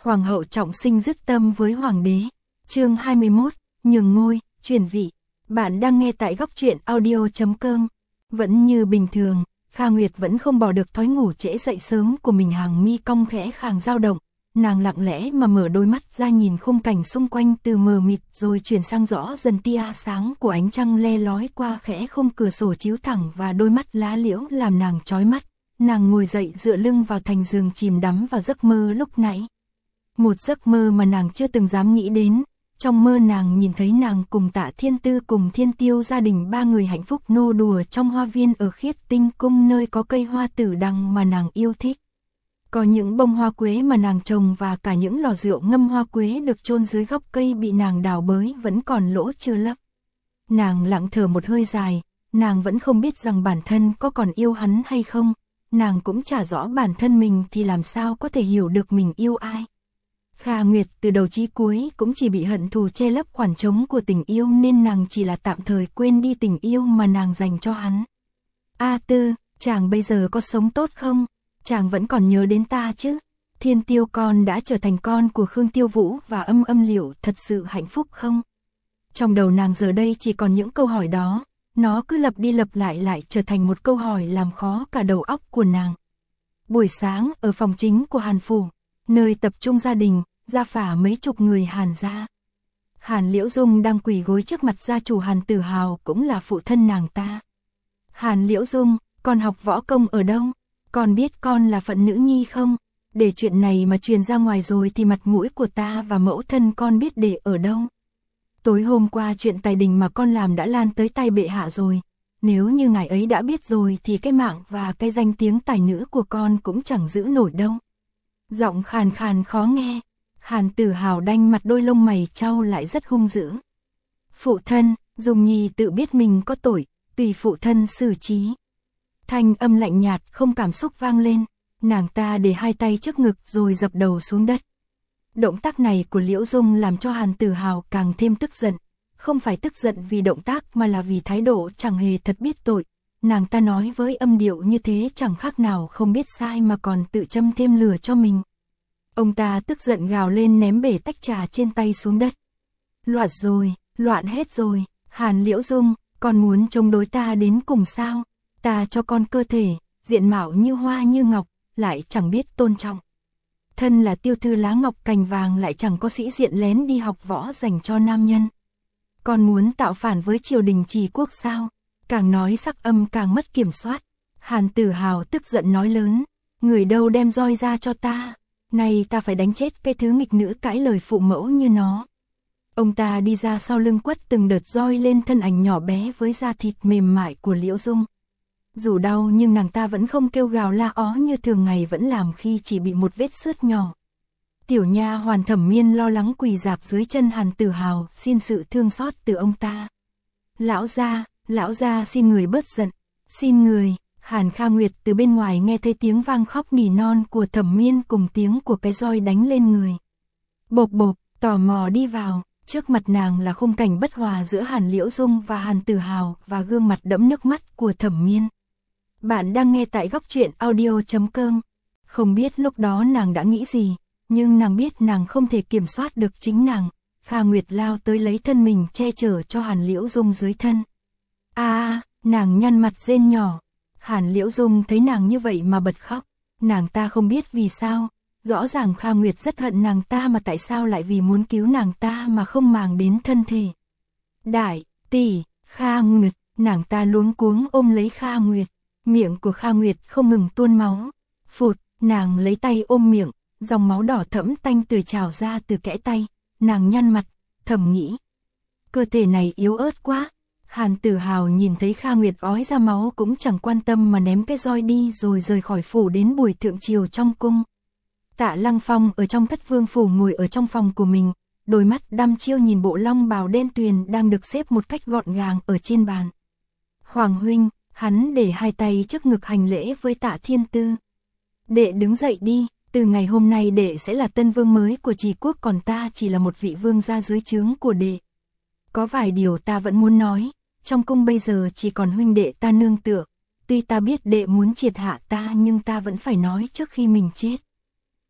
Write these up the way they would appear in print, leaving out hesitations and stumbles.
Hoàng hậu trọng sinh dứt tâm với hoàng đế. Chương 21, nhường ngôi, truyền vị. Bạn đang nghe tại góc truyện audio.com. Vẫn như bình thường, Kha Nguyệt vẫn không bỏ được thói ngủ trễ dậy sớm của mình, hàng mi cong khẽ khàng dao động. Nàng lặng lẽ mà mở đôi mắt ra nhìn khung cảnh xung quanh từ mờ mịt rồi chuyển sang rõ dần tia sáng của ánh trăng le lói qua khẽ khung cửa sổ chiếu thẳng và đôi mắt lá liễu làm nàng chói mắt. Nàng ngồi dậy dựa lưng vào thành giường chìm đắm vào giấc mơ lúc nãy. Một giấc mơ mà nàng chưa từng dám nghĩ đến. Trong mơ nàng nhìn thấy nàng cùng Tạ Thiên Tư cùng Thiên Tiêu gia đình ba người hạnh phúc nô đùa trong hoa viên ở Khiết Tinh Cung, nơi có cây hoa tử đằng mà nàng yêu thích. Có những bông hoa quế mà nàng trồng và cả những lò rượu ngâm hoa quế được chôn dưới gốc cây bị nàng đào bới vẫn còn lỗ chưa lấp. Nàng lặng thở một hơi dài, nàng vẫn không biết rằng bản thân có còn yêu hắn hay không, nàng cũng chả rõ bản thân mình thì làm sao có thể hiểu được mình yêu ai. Kha Nguyệt từ đầu chí cuối cũng chỉ bị hận thù che lấp khoảng trống của tình yêu, nên nàng chỉ là tạm thời quên đi tình yêu mà nàng dành cho hắn. A Tư, chàng bây giờ có sống tốt không? Chàng vẫn còn nhớ đến ta chứ? Thiên Tiêu con đã trở thành con của Khương Tiêu Vũ và Âm Âm Liệu thật sự hạnh phúc không? Trong đầu nàng giờ đây chỉ còn những câu hỏi đó, nó cứ lặp đi lặp lại trở thành một câu hỏi làm khó cả đầu óc của nàng. Buổi sáng ở phòng chính của Hàn Phủ, nơi tập trung gia đình, gia phả mấy chục người Hàn gia. Hàn Liễu Dung đang quỳ gối trước mặt gia chủ Hàn Tử Hào, cũng là phụ thân nàng ta. Hàn Liễu Dung, con học võ công ở đâu? Con biết con là phận nữ nhi không? Để chuyện này mà truyền ra ngoài rồi thì mặt mũi của ta và mẫu thân con biết để ở đâu? Tối hôm qua chuyện tài đình mà con làm đã lan tới tai bệ hạ rồi. Nếu như ngài ấy đã biết rồi thì cái mạng và cái danh tiếng tài nữ của con cũng chẳng giữ nổi đâu. Giọng khàn khàn khó nghe, Hàn Tử Hào đanh mặt, đôi lông mày chau lại rất hung dữ. Phụ thân, Dung Nhi tự biết mình có tội, tùy phụ thân xử trí. Thanh âm lạnh nhạt không cảm xúc vang lên, nàng ta để hai tay trước ngực rồi dập đầu xuống đất. Động tác này của Liễu Dung làm cho Hàn Tử Hào càng thêm tức giận, không phải tức giận vì động tác mà là vì thái độ chẳng hề thật biết tội. Nàng ta nói với âm điệu như thế chẳng khác nào không biết sai mà còn tự châm thêm lửa cho mình. Ông ta tức giận gào lên, ném bể tách trà trên tay xuống đất. Loạn rồi, loạn hết rồi. Hàn Liễu Dung, con muốn chống đối ta đến cùng sao? Ta cho con cơ thể, diện mạo như hoa như ngọc, lại chẳng biết tôn trọng. Thân là tiểu thư lá ngọc cành vàng lại chẳng có sĩ diện lén đi học võ dành cho nam nhân. Con muốn tạo phản với triều đình Trì Quốc sao? Càng nói sắc âm càng mất kiểm soát. Hàn Tử Hào tức giận nói lớn, người đâu đem roi ra cho ta, nay ta phải đánh chết cái thứ nghịch nữ cãi lời phụ mẫu như nó. Ông ta đi ra sau lưng quất từng đợt roi lên thân ảnh nhỏ bé với da thịt mềm mại của Liễu Dung. Dù đau nhưng nàng ta vẫn không kêu gào la ó như thường ngày vẫn làm khi chỉ bị một vết xước nhỏ. Tiểu nha hoàn Thẩm Miên lo lắng quỳ rạp dưới chân Hàn Tử Hào xin sự thương xót từ ông ta. Lão gia xin người bớt giận, xin người. Hàn Kha Nguyệt từ bên ngoài nghe thấy tiếng vang khóc nỉ non của Thẩm Miên cùng tiếng của cái roi đánh lên người. Bộp bộp, tò mò đi vào, trước mặt nàng là khung cảnh bất hòa giữa Hàn Liễu Dung và Hàn Tử Hào và gương mặt đẫm nước mắt của Thẩm Miên. Bạn đang nghe tại góc truyện audio.com. Không biết lúc đó nàng đã nghĩ gì, nhưng nàng biết nàng không thể kiểm soát được chính nàng. Kha Nguyệt lao tới lấy thân mình che chở cho Hàn Liễu Dung dưới thân. Nàng nhăn mặt rên nhỏ. Hàn Liễu Dung thấy nàng như vậy mà bật khóc. Nàng ta không biết vì sao. Rõ ràng Kha Nguyệt rất hận nàng ta mà tại sao lại vì muốn cứu nàng ta mà không màng đến thân thể. Đại tỷ, Kha Nguyệt, nàng ta luống cuống ôm lấy Kha Nguyệt. Miệng của Kha Nguyệt không ngừng tuôn máu. Phụt, nàng lấy tay ôm miệng, dòng máu đỏ thẫm tanh tưởi trào ra từ kẽ tay. Nàng nhăn mặt, thầm nghĩ, cơ thể này yếu ớt quá. Hàn Tử Hào nhìn thấy Kha Nguyệt ói ra máu cũng chẳng quan tâm mà ném cái roi đi rồi rời khỏi phủ đến buổi thượng triều trong cung. Tạ Lăng Phong ở trong Thất Vương phủ ngồi ở trong phòng của mình, đôi mắt đăm chiêu nhìn bộ long bào đen tuyền đang được xếp một cách gọn gàng ở trên bàn. Hoàng huynh, hắn để hai tay trước ngực hành lễ với Tạ Thiên Tư. Đệ đứng dậy đi, từ ngày hôm nay đệ sẽ là tân vương mới của Trì Quốc, còn ta chỉ là một vị vương gia dưới trướng của đệ. Có vài điều ta vẫn muốn nói, trong cung bây giờ chỉ còn huynh đệ ta nương tựa, tuy ta biết đệ muốn triệt hạ ta nhưng ta vẫn phải nói trước khi mình chết.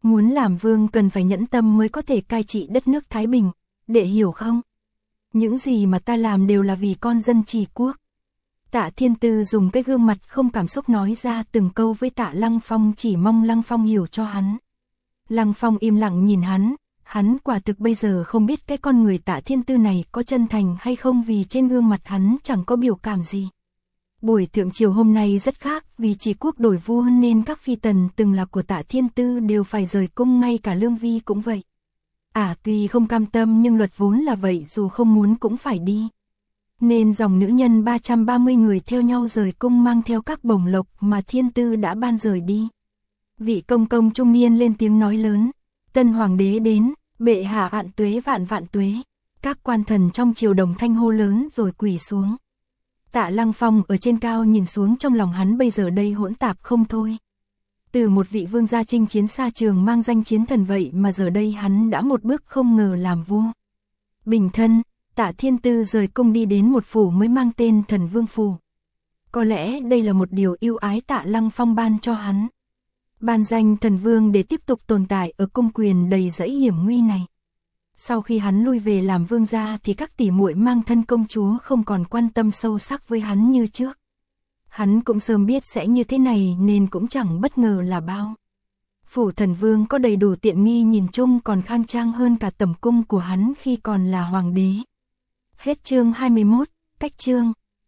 Muốn làm vương cần phải nhẫn tâm mới có thể cai trị đất nước Thái Bình, đệ hiểu không? Những gì mà ta làm đều là vì con dân Trì quốc. Tạ Thiên Tư dùng cái gương mặt không cảm xúc nói ra từng câu với Tạ Lăng Phong, chỉ mong Lăng Phong hiểu cho hắn. Lăng Phong im lặng nhìn hắn quả thực bây giờ không biết cái con người Tạ Thiên Tư này có chân thành hay không, vì trên gương mặt hắn chẳng có biểu cảm gì. Buổi thượng triều hôm nay rất khác, vì Trì quốc đổi vua nên các phi tần từng là của Tạ Thiên Tư đều phải rời cung, ngay cả Lương Vi cũng vậy. Tuy không cam tâm nhưng luật vốn là vậy, dù không muốn cũng phải đi. Nên dòng nữ nhân 330 người theo nhau rời cung, mang theo các bổng lộc mà Thiên Tư đã ban rời đi. Vị công công trung niên lên tiếng nói lớn, tân hoàng đế đến, bệ hạ vạn tuế vạn vạn tuế. Các quan thần trong triều đồng thanh hô lớn rồi quỳ xuống. Tạ Lăng Phong ở trên cao nhìn xuống, trong lòng hắn bây giờ đây hỗn tạp không thôi. Từ một vị vương gia chinh chiến xa trường mang danh chiến thần vậy mà giờ đây hắn đã một bước không ngờ làm vua. Bình thân, Tạ Thiên Tư rời cung đi đến một phủ mới mang tên Thần Vương Phủ. Có lẽ đây là một điều ưu ái Tạ Lăng Phong ban cho hắn. Ban danh Thần Vương để tiếp tục tồn tại ở cung quyền đầy rẫy hiểm nguy này. Sau khi hắn lui về làm vương gia thì các tỷ muội mang thân công chúa không còn quan tâm sâu sắc với hắn như trước. Hắn cũng sớm biết sẽ như thế này nên cũng chẳng bất ngờ là bao. Phủ Thần Vương có đầy đủ tiện nghi, nhìn chung còn khang trang hơn cả tẩm cung của hắn khi còn là hoàng đế. Hết chương 21, cách chương.